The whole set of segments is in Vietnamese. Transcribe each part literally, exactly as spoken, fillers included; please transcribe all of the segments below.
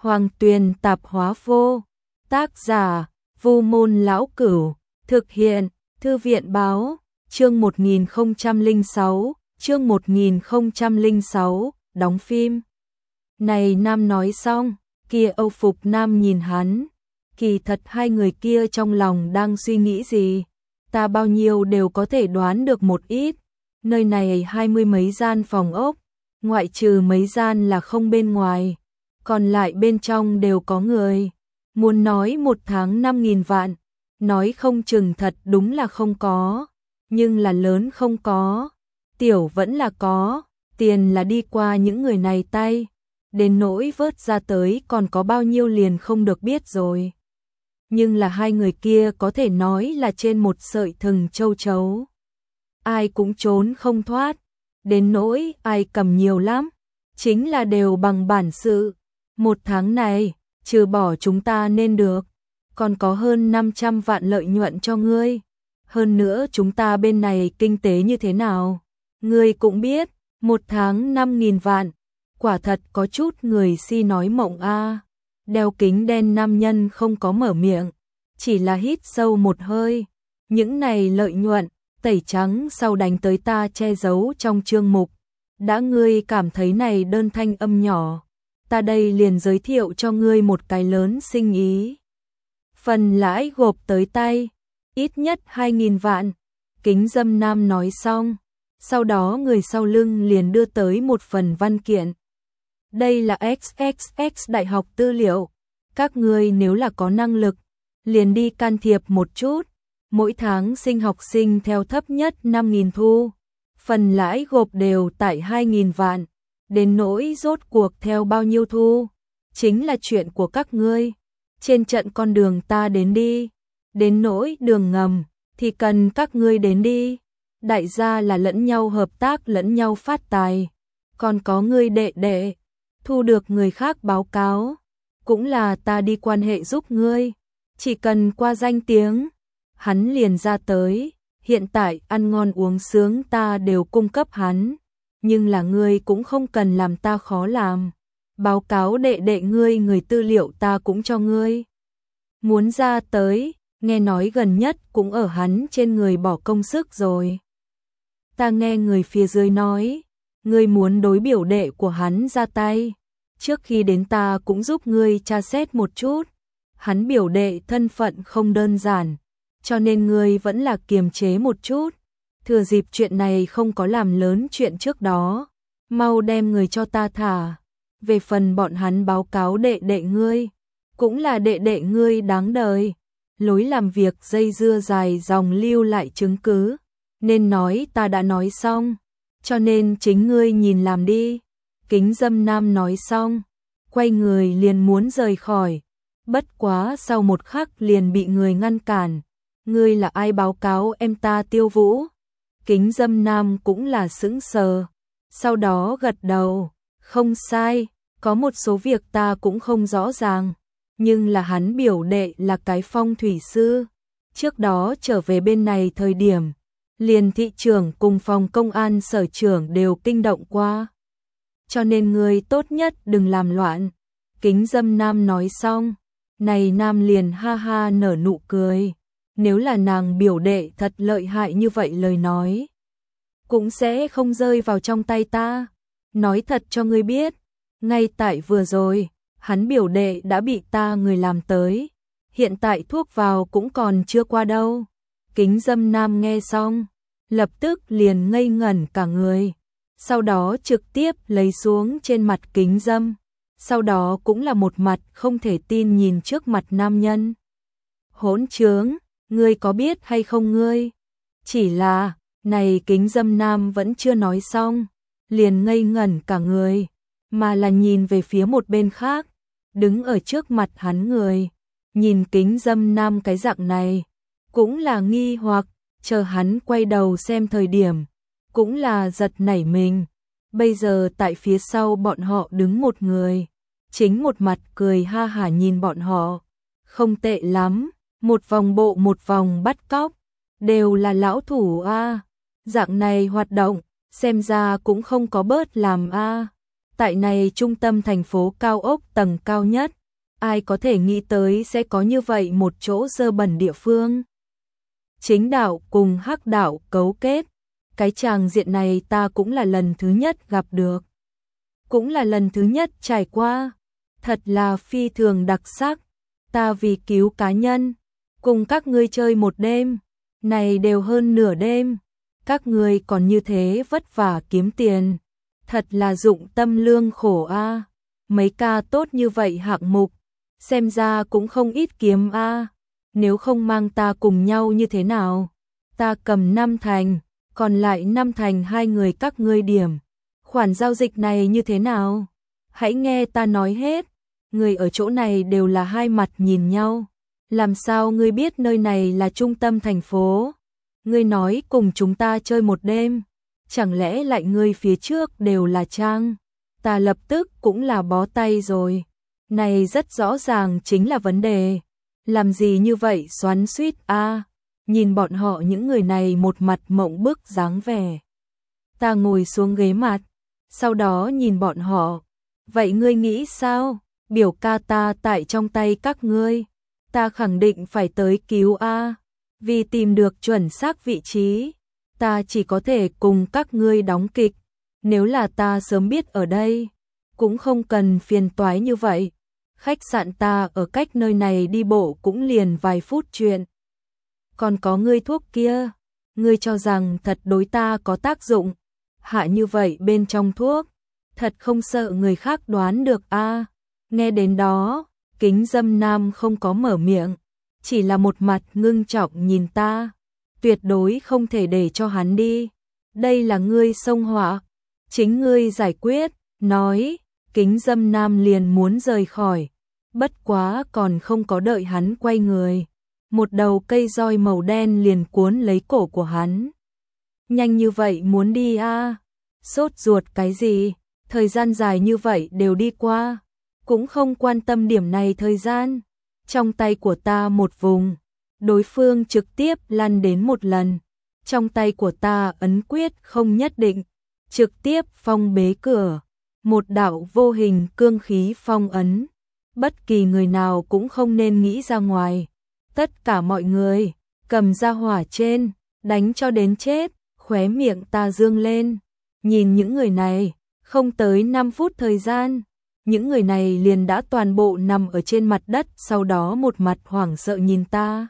Hoàng Tuyền tạp hóa vô. Tác giả, Vu Môn Lão Cửu. Thực hiện, Thư viện Báo. Chương một nghìn không trăm lẻ sáu, chương một nghìn không trăm lẻ sáu, đóng phim. Này Nam nói xong, kia Âu Phục Nam nhìn hắn. Kỳ thật hai người kia trong lòng đang suy nghĩ gì? Ta bao nhiêu đều có thể đoán được một ít. Nơi này hai mươi mấy gian phòng ốc, ngoại trừ mấy gian là không bên ngoài, còn lại bên trong đều có người. Muốn nói một tháng năm nghìn vạn, nói không chừng thật đúng là không có, nhưng là lớn không có, tiểu vẫn là có, tiền là đi qua những người này tay, đến nỗi vớt ra tới còn có bao nhiêu liền không được biết rồi. Nhưng là hai người kia có thể nói là trên một sợi thừng châu chấu. Ai cũng trốn không thoát, đến nỗi ai cầm nhiều lắm, chính là đều bằng bản sự. Một tháng này, trừ bỏ chúng ta nên được, còn có hơn năm trăm vạn lợi nhuận cho ngươi. Hơn nữa chúng ta bên này kinh tế như thế nào, ngươi cũng biết, một tháng năm nghìn vạn, quả thật có chút người si nói mộng a. Đeo kính đen nam nhân không có mở miệng, chỉ là hít sâu một hơi. Những này lợi nhuận, tẩy trắng sau đánh tới ta che giấu trong chương mục. Đã ngươi cảm thấy này đơn thanh âm nhỏ, ta đây liền giới thiệu cho ngươi một cái lớn sinh ý. Phần lãi gộp tới tay, ít nhất hai nghìn vạn. Kính Dâm Nam nói xong, sau đó người sau lưng liền đưa tới một phần văn kiện. Đây là ích ích ích đại học tư liệu, các ngươi nếu là có năng lực, liền đi can thiệp một chút. Mỗi tháng sinh học sinh theo thấp nhất năm nghìn thu, phần lãi gộp đều tại hai nghìn vạn, đến nỗi rốt cuộc theo bao nhiêu thu, chính là chuyện của các ngươi. Trên trận con đường ta đến đi, đến nỗi đường ngầm thì cần các ngươi đến đi. Đại gia là lẫn nhau hợp tác, lẫn nhau phát tài. Còn có ngươi đệ đệ, thu được người khác báo cáo, cũng là ta đi quan hệ giúp ngươi, chỉ cần qua danh tiếng, hắn liền ra tới. Hiện tại ăn ngon uống sướng ta đều cung cấp hắn, nhưng là ngươi cũng không cần làm ta khó làm. Báo cáo đệ đệ ngươi, người tư liệu ta cũng cho ngươi. Muốn ra tới, nghe nói gần nhất cũng ở hắn trên người bỏ công sức rồi. Ta nghe người phía dưới nói, ngươi muốn đối biểu đệ của hắn ra tay. Trước khi đến ta cũng giúp ngươi tra xét một chút. Hắn biểu đệ thân phận không đơn giản, cho nên ngươi vẫn là kiềm chế một chút. Thừa dịp chuyện này không có làm lớn chuyện trước đó, mau đem người cho ta thả. Về phần bọn hắn báo cáo đệ đệ ngươi, cũng là đệ đệ ngươi đáng đời. Lối làm việc dây dưa dài dòng lưu lại chứng cứ, nên nói ta đã nói xong, cho nên chính ngươi nhìn làm đi. Kính Dâm Nam nói xong, quay người liền muốn rời khỏi, bất quá sau một khắc liền bị người ngăn cản. Ngươi là ai báo cáo em ta Tiêu Vũ? Kính Dâm Nam cũng là sững sờ, sau đó gật đầu, không sai, có một số việc ta cũng không rõ ràng, nhưng là hắn biểu đệ là cái phong thủy sư, trước đó trở về bên này thời điểm, liền thị trưởng cùng phòng công an sở trưởng đều kinh động qua. Cho nên ngươi tốt nhất đừng làm loạn. Kính Dâm Nam nói xong, này Nam liền ha ha nở nụ cười. Nếu là nàng biểu đệ thật lợi hại như vậy lời nói, cũng sẽ không rơi vào trong tay ta. Nói thật cho ngươi biết, ngay tại vừa rồi, hắn biểu đệ đã bị ta người làm tới. Hiện tại thuốc vào cũng còn chưa qua đâu. Kính Dâm Nam nghe xong, lập tức liền ngây ngẩn cả người. Sau đó trực tiếp lấy xuống trên mặt kính dâm. Sau đó cũng là một mặt không thể tin nhìn trước mặt nam nhân. Hỗn trướng, ngươi có biết hay không ngươi? Chỉ là, này Kính Dâm Nam vẫn chưa nói xong, liền ngây ngẩn cả người, mà là nhìn về phía một bên khác, đứng ở trước mặt hắn người. Nhìn Kính Dâm Nam cái dạng này, cũng là nghi hoặc, chờ hắn quay đầu xem thời điểm, cũng là giật nảy mình. Bây giờ tại phía sau bọn họ đứng một người, chính một mặt cười ha hả nhìn bọn họ. Không tệ lắm, một vòng bộ một vòng bắt cóc, đều là lão thủ a. Dạng này hoạt động, xem ra cũng không có bớt làm a. Tại này trung tâm thành phố cao ốc tầng cao nhất, ai có thể nghĩ tới sẽ có như vậy một chỗ dơ bẩn địa phương. Chính đạo cùng hắc đạo cấu kết, cái tràng diện này ta cũng là lần thứ nhất gặp được. Cũng là lần thứ nhất trải qua, thật là phi thường đặc sắc. Ta vì cứu cá nhân, cùng các ngươi chơi một đêm, này đều hơn nửa đêm, các ngươi còn như thế vất vả kiếm tiền, thật là dụng tâm lương khổ a. Mấy ca tốt như vậy hạng mục, xem ra cũng không ít kiếm a. Nếu không mang ta cùng nhau như thế nào? Ta cầm năm thành, còn lại năm thành hai người các ngươi điểm. Khoản giao dịch này như thế nào? Hãy nghe ta nói hết. Người ở chỗ này đều là hai mặt nhìn nhau. Làm sao ngươi biết nơi này là trung tâm thành phố? Ngươi nói cùng chúng ta chơi một đêm. Chẳng lẽ lại ngươi phía trước đều là trang? Ta lập tức cũng là bó tay rồi. Này rất rõ ràng chính là vấn đề. Làm gì như vậy xoắn xuýt a? Nhìn bọn họ những người này một mặt mộng bức dáng vẻ. Ta ngồi xuống ghế mặt, sau đó nhìn bọn họ. Vậy ngươi nghĩ sao? Biểu ca ta tại trong tay các ngươi. Ta khẳng định phải tới cứu a. Vì tìm được chuẩn xác vị trí, ta chỉ có thể cùng các ngươi đóng kịch. Nếu là ta sớm biết ở đây, cũng không cần phiền toái như vậy. Khách sạn ta ở cách nơi này đi bộ cũng liền vài phút chuyện. Còn có ngươi thuốc kia, ngươi cho rằng thật đối ta có tác dụng. Hạ như vậy bên trong thuốc, thật không sợ người khác đoán được a. Nghe đến đó, Kính Dâm Nam không có mở miệng, chỉ là một mặt ngưng trọng nhìn ta. Tuyệt đối không thể để cho hắn đi. Đây là ngươi xông họa, chính ngươi giải quyết. Nói, Kính Dâm Nam liền muốn rời khỏi. Bất quá còn không có đợi hắn quay người, một đầu cây roi màu đen liền cuốn lấy cổ của hắn. Nhanh như vậy muốn đi a? Sốt ruột cái gì? Thời gian dài như vậy đều đi qua, cũng không quan tâm điểm này thời gian. Trong tay của ta một vùng, đối phương trực tiếp lăn đến một lần. Trong tay của ta ấn quyết không nhất định, trực tiếp phong bế cửa. Một đạo vô hình cương khí phong ấn. Bất kỳ người nào cũng không nên nghĩ ra ngoài. Tất cả mọi người, cầm ra hỏa trên, đánh cho đến chết. Khóe miệng ta dương lên. Nhìn những người này, không tới năm phút thời gian, những người này liền đã toàn bộ nằm ở trên mặt đất, sau đó một mặt hoảng sợ nhìn ta.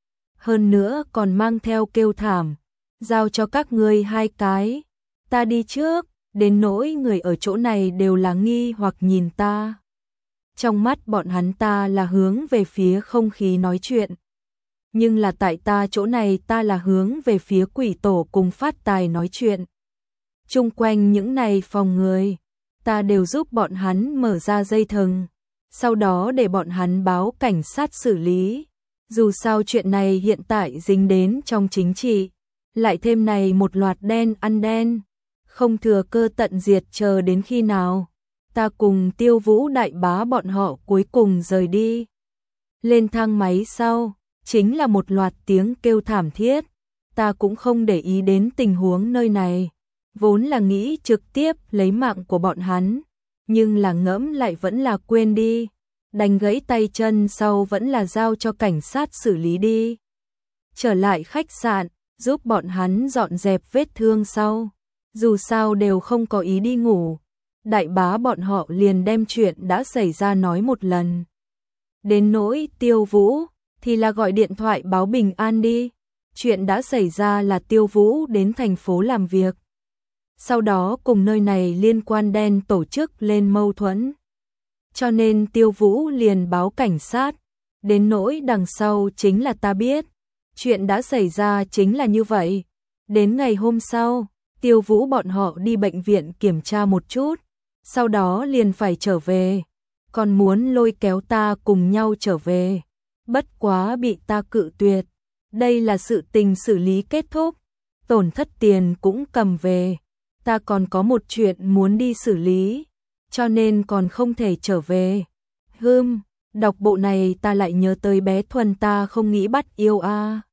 Hơn nữa còn mang theo kêu thảm, giao cho các ngươi hai cái, ta đi trước. Đến nỗi người ở chỗ này đều là nghi hoặc nhìn ta. Trong mắt bọn hắn ta là hướng về phía không khí nói chuyện. Nhưng là tại ta chỗ này ta là hướng về phía quỷ tổ cùng phát tài nói chuyện. Chung quanh những này phòng người, ta đều giúp bọn hắn mở ra dây thừng. Sau đó để bọn hắn báo cảnh sát xử lý. Dù sao chuyện này hiện tại dính đến trong chính trị. Lại thêm này một loạt đen ăn đen. Không thừa cơ tận diệt chờ đến khi nào. Ta cùng Tiêu Vũ đại bá bọn họ cuối cùng rời đi. Lên thang máy sau, chính là một loạt tiếng kêu thảm thiết. Ta cũng không để ý đến tình huống nơi này. Vốn là nghĩ trực tiếp lấy mạng của bọn hắn. Nhưng là ngẫm lại vẫn là quên đi. Đành gãy tay chân sau vẫn là giao cho cảnh sát xử lý đi. Trở lại khách sạn, giúp bọn hắn dọn dẹp vết thương sau. Dù sao đều không có ý đi ngủ. Đại bá bọn họ liền đem chuyện đã xảy ra nói một lần. Đến nỗi Tiêu Vũ, thì là gọi điện thoại báo bình an đi. Chuyện đã xảy ra là Tiêu Vũ đến thành phố làm việc. Sau đó cùng nơi này liên quan đen tổ chức lên mâu thuẫn. Cho nên Tiêu Vũ liền báo cảnh sát. Đến nỗi đằng sau chính là ta biết. Chuyện đã xảy ra chính là như vậy. Đến ngày hôm sau, Tiêu Vũ bọn họ đi bệnh viện kiểm tra một chút. Sau đó liền phải trở về. Còn muốn lôi kéo ta cùng nhau trở về. Bất quá bị ta cự tuyệt. Đây là sự tình xử lý kết thúc. Tổn thất tiền cũng cầm về. Ta còn có một chuyện muốn đi xử lý. Cho nên còn không thể trở về. Hừm, đọc bộ này ta lại nhớ tới bé Thuần ta không nghĩ bắt yêu a.